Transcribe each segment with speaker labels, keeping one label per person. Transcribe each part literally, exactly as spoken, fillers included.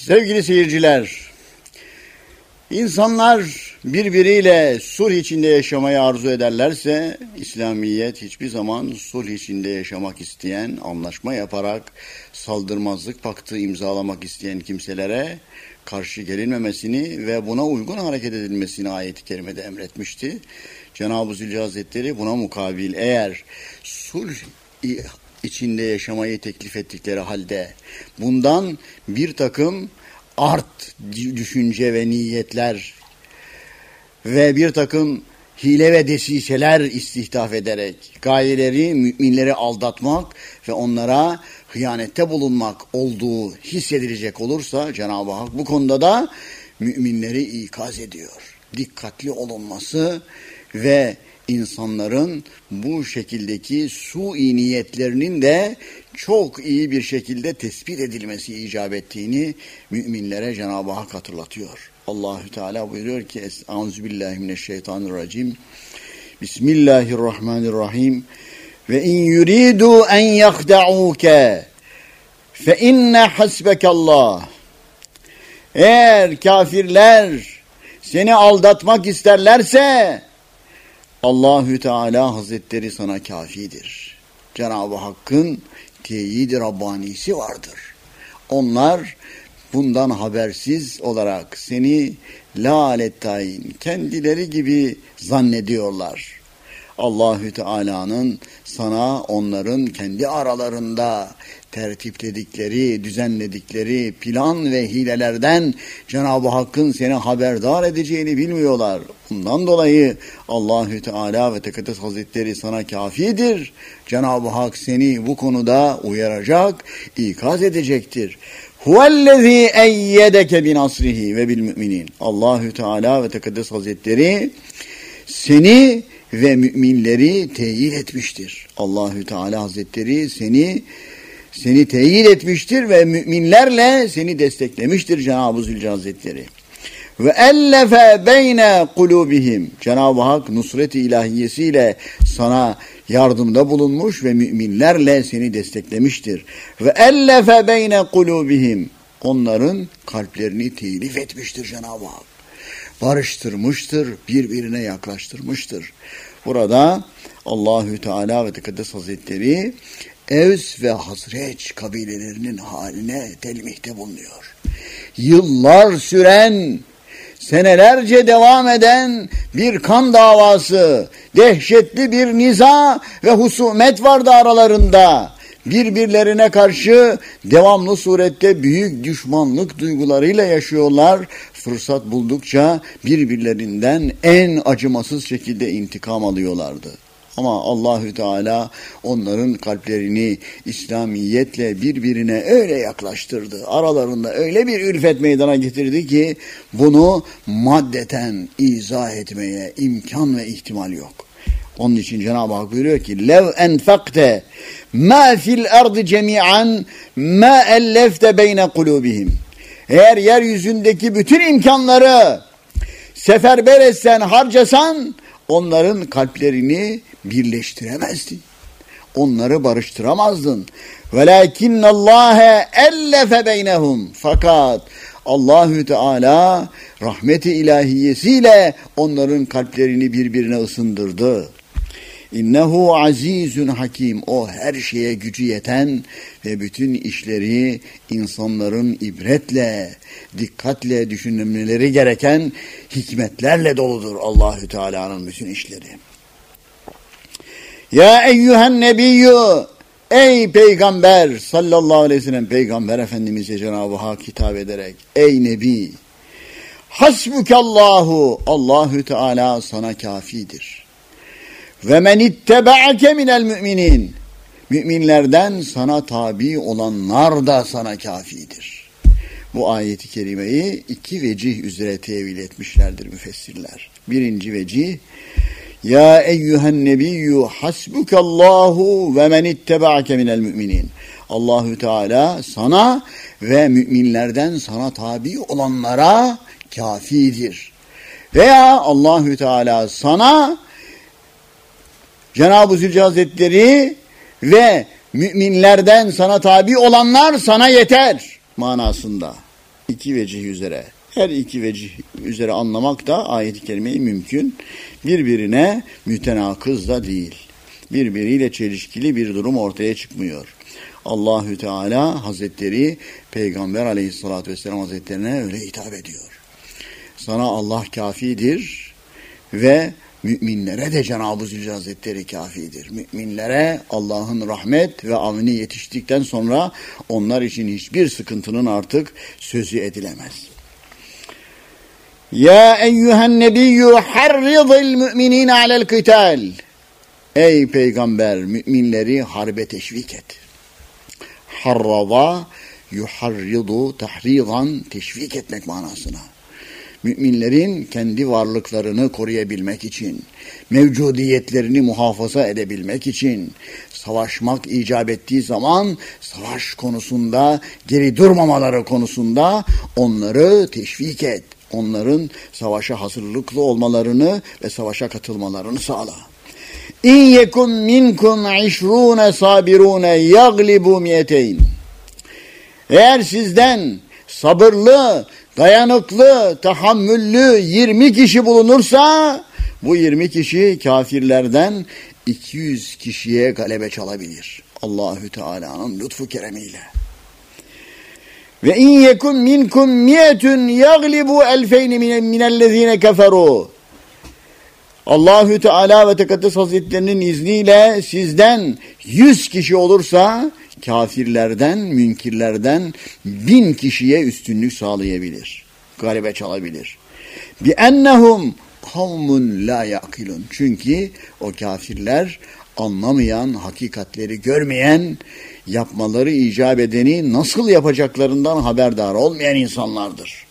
Speaker 1: Sevgili seyirciler, insanlar birbiriyle sulh içinde yaşamayı arzu ederlerse, İslamiyet hiçbir zaman sulh içinde yaşamak isteyen, anlaşma yaparak saldırmazlık paktı imzalamak isteyen kimselere karşı gelinmemesini ve buna uygun hareket edilmesini ayet-i kerimede emretmişti. Cenab-ı Zülcelal Hazretleri buna mukabil eğer sulh içinde yaşamayı teklif ettikleri halde bundan bir takım art düşünce ve niyetler ve bir takım hile ve desiseler istihdaf ederek gayeleri müminleri aldatmak ve onlara hıyanette bulunmak olduğu hissedilecek olursa Cenab-ı Hak bu konuda da müminleri ikaz ediyor. Dikkatli olunması ve insanların bu şekildeki sui niyetlerinin de çok iyi bir şekilde tespit edilmesi icap ettiğini müminlere Cenab-ı Hak hatırlatıyor. Allahü Teala buyuruyor ki Euzubillahimineşşeytanirracim. Bismillahirrahmanirrahim. Ve in yuridu en yahda'uke fe inne hasbekallah. Eğer kafirler seni aldatmak isterlerse Allahü Teala Hazretleri sana kafidir. Cenab-ı Hakk'ın teyid-i Rabbanisi vardır. Onlar bundan habersiz olarak seni lâlettayin kendileri gibi zannediyorlar. Allahü Teala'nın sana onların kendi aralarında tertipledikleri, düzenledikleri plan ve hilelerden Cenab-ı Hakk'ın seni haberdar edeceğini bilmiyorlar. Bundan dolayı Allahü Teala ve Tekaddes Hazretleri sana kafidir. Cenab-ı Hak seni bu konuda uyaracak, ikaz edecektir. Huvellezî eyyedeke binasrihi ve bil müminin. Allahü Teala ve Tekaddes Hazretleri seni ve müminleri teyit etmiştir. Allahü Teala Hazretleri seni seni teyit etmiştir ve müminlerle seni desteklemiştir Cenab-ı Zülcelal Hazretleri. Ve ellefe beyne kulubihim. Cenab-ı Hak nusret-i ilahiyesiyle sana yardımda bulunmuş ve müminlerle seni desteklemiştir. Ve ellefe beyne kulubihim. Onların kalplerini telif etmiştir Cenab-ı Hak. Barıştırmıştır, birbirine yaklaştırmıştır. Burada Allahü Teala ve Tekaddes Hazretleri Evs ve Hazreç kabilelerinin haline telmihte bulunuyor. Yıllar süren, senelerce devam eden bir kan davası, dehşetli bir niza ve husumet vardı aralarında. Birbirlerine karşı devamlı surette büyük düşmanlık duygularıyla yaşıyorlar. Fırsat buldukça birbirlerinden en acımasız şekilde intikam alıyorlardı. Ama Allahü Teala onların kalplerini İslamiyetle birbirine öyle yaklaştırdı. Aralarında öyle bir ülfet meydana getirdi ki bunu maddeten izah etmeye imkan ve ihtimal yok. Onun için Cenab-ı Hak buyuruyor ki lev enfakte ma fil ardı cemi'an ma ellefte beyne kulubihim. Eğer yeryüzündeki bütün imkanları seferber etsen, harcasan onların kalplerini birleştiremezdin. Onları barıştıramazdın. Velakinnallâhe ellefe beynehum. Fakat Allahü Teala rahmeti ilahiyesiyle onların kalplerini birbirine ısındırdı. İnnehu azizun hakim. O her şeye gücü yeten ve bütün işleri insanların ibretle, dikkatle düşünmeleri gereken hikmetlerle doludur Allahü Teala'nın bütün işleri. Ya eyyühen nebiyyü, ey peygamber sallallahu aleyhi ve sellem, peygamber efendimize Cenab-ı Hak hitap ederek, ey nebi, hasbukallahu, Allahü Teala sana kafidir. Ve men ittebe'ake minel müminin, müminlerden sana tabi olanlar da sana kafidir. Bu ayeti kerimeyi iki vecih üzere tevil etmişlerdir müfessirler. Birinci vecih, ya eyyühen nebiyyü hasbukallahu ve men ittebe'ake minel müminin. Allahü Teala sana ve müminlerden sana tabi olanlara kafidir. Veya Allahü Teala sana, Cenab-ı Zülcelal Hazretleri ve müminlerden sana tabi olanlar sana yeter manasında. iki vecih üzere. Her iki vecih üzere anlamak da ayet-i kerimeyi mümkün. Birbirine mütenakız da değil. Birbiriyle çelişkili bir durum ortaya çıkmıyor. Allahü Teala Hazretleri Peygamber Aleyhisselatü Vesselam Hazretlerine öyle hitap ediyor. Sana Allah kafidir ve müminlere de Cenab-ı Zülcelal Hazretleri kafidir. Müminlere Allah'ın rahmet ve avni yetiştikten sonra onlar için hiçbir sıkıntının artık sözü edilemez. Ya eyyühen nebiyyü harridil müminine alel kıtal. Ey peygamber, müminleri harbe teşvik et. Harrava yuharridu tahridan, teşvik etmek manasına. Müminlerin kendi varlıklarını koruyabilmek için, mevcudiyetlerini muhafaza edebilmek için, savaşmak icap ettiği zaman savaş konusunda geri durmamaları konusunda onları teşvik et. Onların savaşa hazırlıklı olmalarını ve savaşa katılmalarını sağla. İn yekum minkum işrûne sabirûne yaglibu miyeteyn. Eğer sizden sabırlı, dayanıklı, tahammüllü yirmi kişi bulunursa bu yirmi kişi kafirlerden iki yüz kişiye galebe çalabilir. Allahü Teala'nın lütfu keremiyle. Ve in yekun minkum miyetun yaglibu elfeyni minellezine keferu. Allahü Teala ve Tekaddes Hazretlerinin izniyle sizden yüz kişi olursa kafirlerden, münkirlerden bin kişiye üstünlük sağlayabilir. Galebe çalabilir. Bi ennehum kavmun la yakilun. Çünkü o kafirler anlamayan, hakikatleri görmeyen, yapmaları icap edeni nasıl yapacaklarından haberdar olmayan insanlardır.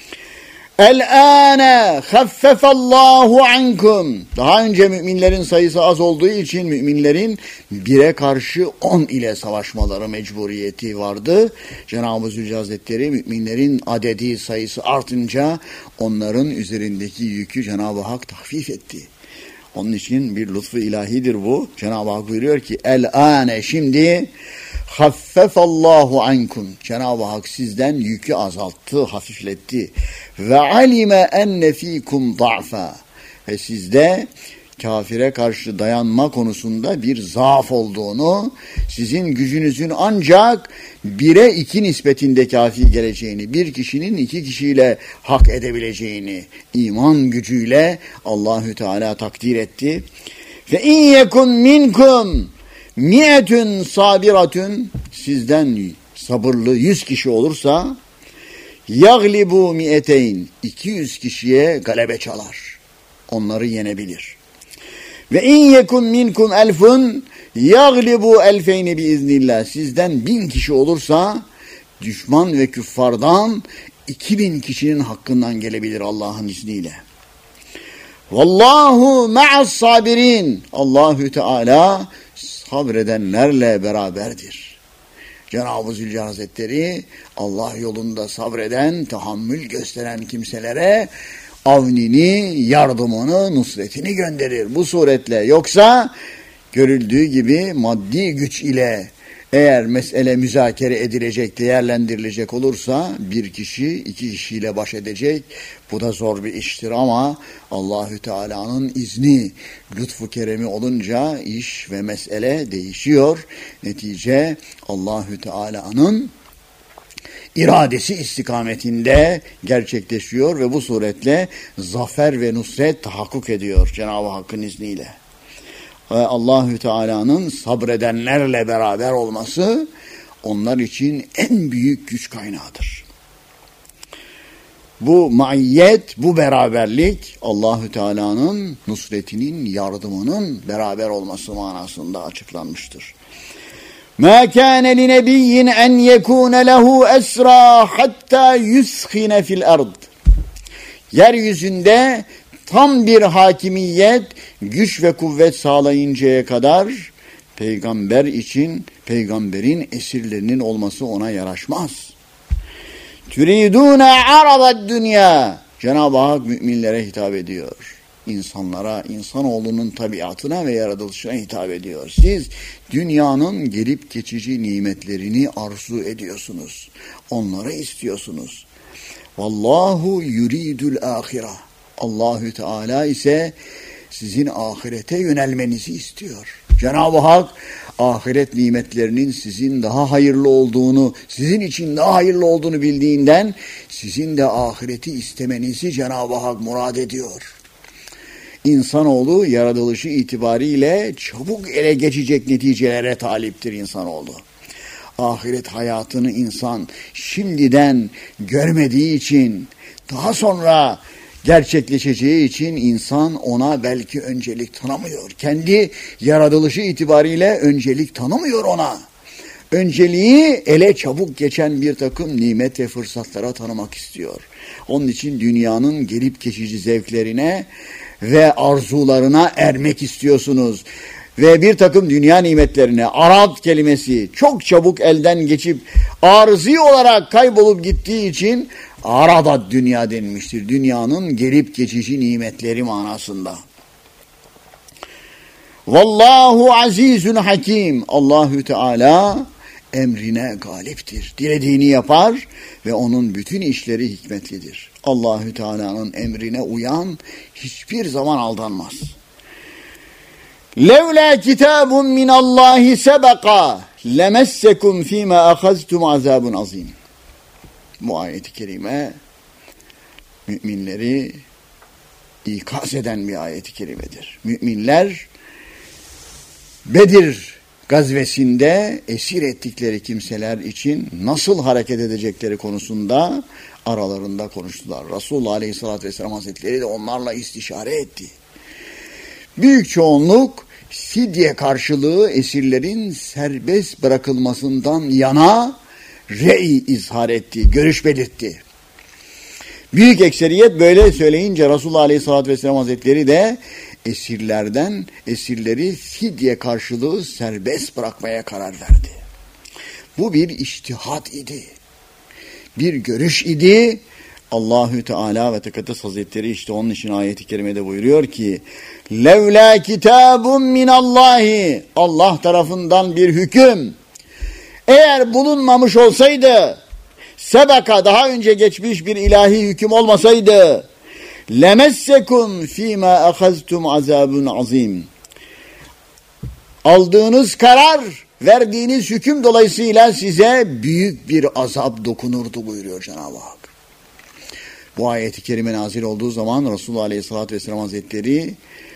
Speaker 1: El-âne haffefallahu ankum. Daha önce müminlerin sayısı az olduğu için müminlerin bire karşı on ile savaşmaları mecburiyeti vardı. Cenab-ı Zülcelal Hazretleri müminlerin adedi sayısı artınca onların üzerindeki yükü Cenab-ı Hak tahfif etti. Onun için bir lütfu ilahidir bu. Cenab-ı Hak buyuruyor ki el-âne, şimdi haffefallahu ankum. Cenab-ı Hak sizden yükü azalttı, hafifletti. Ve alime enne fikum da'fa. Ve sizde kafire karşı dayanma konusunda bir zaaf olduğunu, sizin gücünüzün ancak bire iki nispetinde kafi geleceğini, bir kişinin iki kişiyle hak edebileceğini iman gücüyle Allahü Teala takdir etti. Ve in yekun minkum miyetun sabiratun, sizden sabırlı yüz kişi olursa yaglibu miyeteyn, iki yüz kişiye galebe çalar. Onları yenebilir. Ve in yekun minkum elfun yaglibu elfeyni biiznillah, sizden bin kişi olursa düşman ve küffardan iki bin kişinin hakkından gelebilir Allah'ın izniyle. Vallahu ma'as sabirin. Allahü Teala sabredenlerle beraberdir. Cenab-ı Zülcelal Hazretleri Allah yolunda sabreden, tahammül gösteren kimselere avnini, yardımını, nusretini gönderir bu suretle. Yoksa görüldüğü gibi maddi güç ile eğer mesele müzakere edilecek, değerlendirilecek olursa bir kişi iki kişiyle baş edecek. Bu da zor bir iştir ama Allahü Teala'nın izni, lütfu keremi olunca iş ve mesele değişiyor. Netice Allahü Teala'nın iradesi istikametinde gerçekleşiyor ve bu suretle zafer ve nusret tahakkuk ediyor Cenab-ı Hakk'ın izniyle. Allahü Teala'nın sabredenlerle beraber olması onlar için en büyük güç kaynağıdır. Bu maiyet, bu beraberlik Allahü Teala'nın nusretinin, yardımının beraber olması manasında açıklanmıştır. مَا كَانَ لِنَبِيٍّ اَنْ يَكُونَ لَهُ اَسْرَى حَتَّى يُسْخِنَ فِي الْأَرْضِ. Yeryüzünde tam bir hakimiyet, güç ve kuvvet sağlayıncaya kadar peygamber için peygamberin esirlerinin olması ona yaraşmaz. Türidûne aradad dünya. Cenab-ı Hak müminlere hitap ediyor. İnsanlara, insanoğlunun tabiatına ve yaratılışına hitap ediyor. Siz dünyanın gelip geçici nimetlerini arzu ediyorsunuz. Onları istiyorsunuz. Vallahu yuridul ahira. Allahü Teala ise sizin ahirete yönelmenizi istiyor. Cenab-ı Hak ahiret nimetlerinin sizin daha hayırlı olduğunu, sizin için daha hayırlı olduğunu bildiğinden sizin de ahireti istemenizi Cenab-ı Hak murad ediyor. İnsanoğlu yaratılışı itibariyle çabuk ele geçecek neticelere taliptir insanoğlu. Ahiret hayatını insan şimdiden görmediği için, daha sonra gerçekleşeceği için insan ona belki öncelik tanımıyor. Kendi yaratılışı itibariyle öncelik tanımıyor ona. Önceliği ele çabuk geçen bir takım nimet ve fırsatlara tanımak istiyor. Onun için dünyanın gelip geçici zevklerine ve arzularına ermek istiyorsunuz. Ve bir takım dünya nimetlerine, arad kelimesi çok çabuk elden geçip arızi olarak kaybolup gittiği için aradat dünya denilmiştir. Dünyanın gelip geçici nimetleri manasında. Vallahu azizun hakim. Allahü Teala emrine galiptir. Dilediğini yapar ve onun bütün işleri hikmetlidir. Allahü Teala'nın emrine uyan hiçbir zaman aldanmaz. Levla kitabun minallahi sebeka lemessekum fîmâ ahaztum azâbun azîm. Bu ayet-i kerime müminleri ikaz eden bir ayet-i kerimedir. Müminler Bedir gazvesinde esir ettikleri kimseler için nasıl hareket edecekleri konusunda aralarında konuştular. Resulullah Aleyhisselatü Vesselam Hazretleri de onlarla istişare etti. Büyük çoğunluk fidye karşılığı esirlerin serbest bırakılmasından yana rey izhar etti, görüş belirtti. Büyük ekseriyet böyle söyleyince Resulullah Aleyhisselatü Vesselam Hazretleri de esirlerden esirleri fidye karşılığı serbest bırakmaya karar verdi. Bu bir içtihat idi. Bir görüş idi. Allahü Teala ve Tekaddes Hazretleri işte onun için ayet-i kerimede buyuruyor ki levla kitabun minallahi, Allah tarafından bir hüküm eğer bulunmamış olsaydı, sebeka daha önce geçmiş bir ilahi hüküm olmasaydı, lemessekum fîmâ ahaztum azâbun azîm, aldığınız karar, verdiğiniz hüküm dolayısıyla size büyük bir azap dokunurdu buyuruyor Cenab-ı Hak. Bu ayet-i kerime nazil olduğu zaman Resulullah Aleyhisselatü Vesselam Hazretleri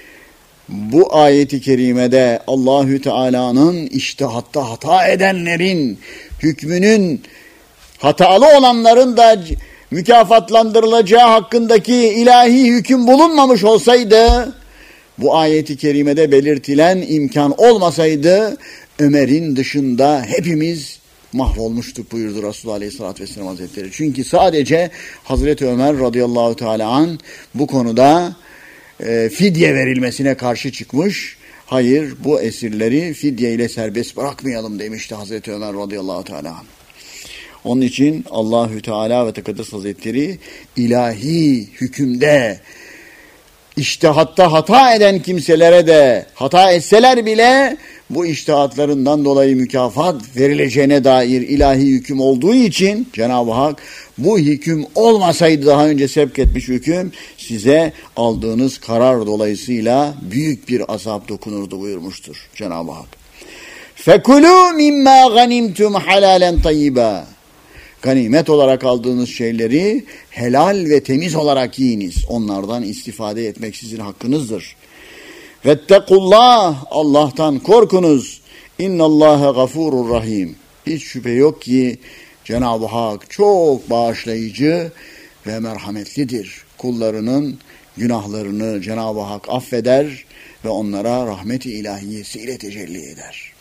Speaker 1: bu ayet-i kerimede Allahü Teala'nın içtihatta hata edenlerin hükmünün, hatalı olanların da mükafatlandırılacağı hakkındaki ilahi hüküm bulunmamış olsaydı, bu ayet-i kerimede belirtilen imkan olmasaydı, Ömer'in dışında hepimiz mahvolmuştuk buyurdu Resulullah Aleyhisselatü Vesselam Hazretleri. Çünkü sadece Hazreti Ömer radıyallahu teala an bu konuda e, fidye verilmesine karşı çıkmış. Hayır, bu esirleri fidye ile serbest bırakmayalım demişti Hazreti Ömer radıyallahu teala an. Onun için Allahü Teala ve Tekaddes Hazretleri ilahi hükümde içtihatta hata eden kimselere de hata etseler bile bu içtihatlarından dolayı mükafat verileceğine dair ilahi hüküm olduğu için Cenab-ı Hak bu hüküm olmasaydı, daha önce sevk etmiş hüküm, size aldığınız karar dolayısıyla büyük bir azap dokunurdu buyurmuştur Cenab-ı Hak. فَكُلُوا مِمَّا غَنِمْتُمْ حَلَالًا طَيِّبًا. Ganimet olarak aldığınız şeyleri helal ve temiz olarak yiyiniz. Onlardan istifade etmek sizin hakkınızdır. Vettekullah, Allah'tan korkunuz. İnnallâhe gafurur rahim. Hiç şüphe yok ki Cenab-ı Hak çok bağışlayıcı ve merhametlidir. Kullarının günahlarını Cenab-ı Hak affeder ve onlara rahmet-i ilahiyesiyle tecelli eder.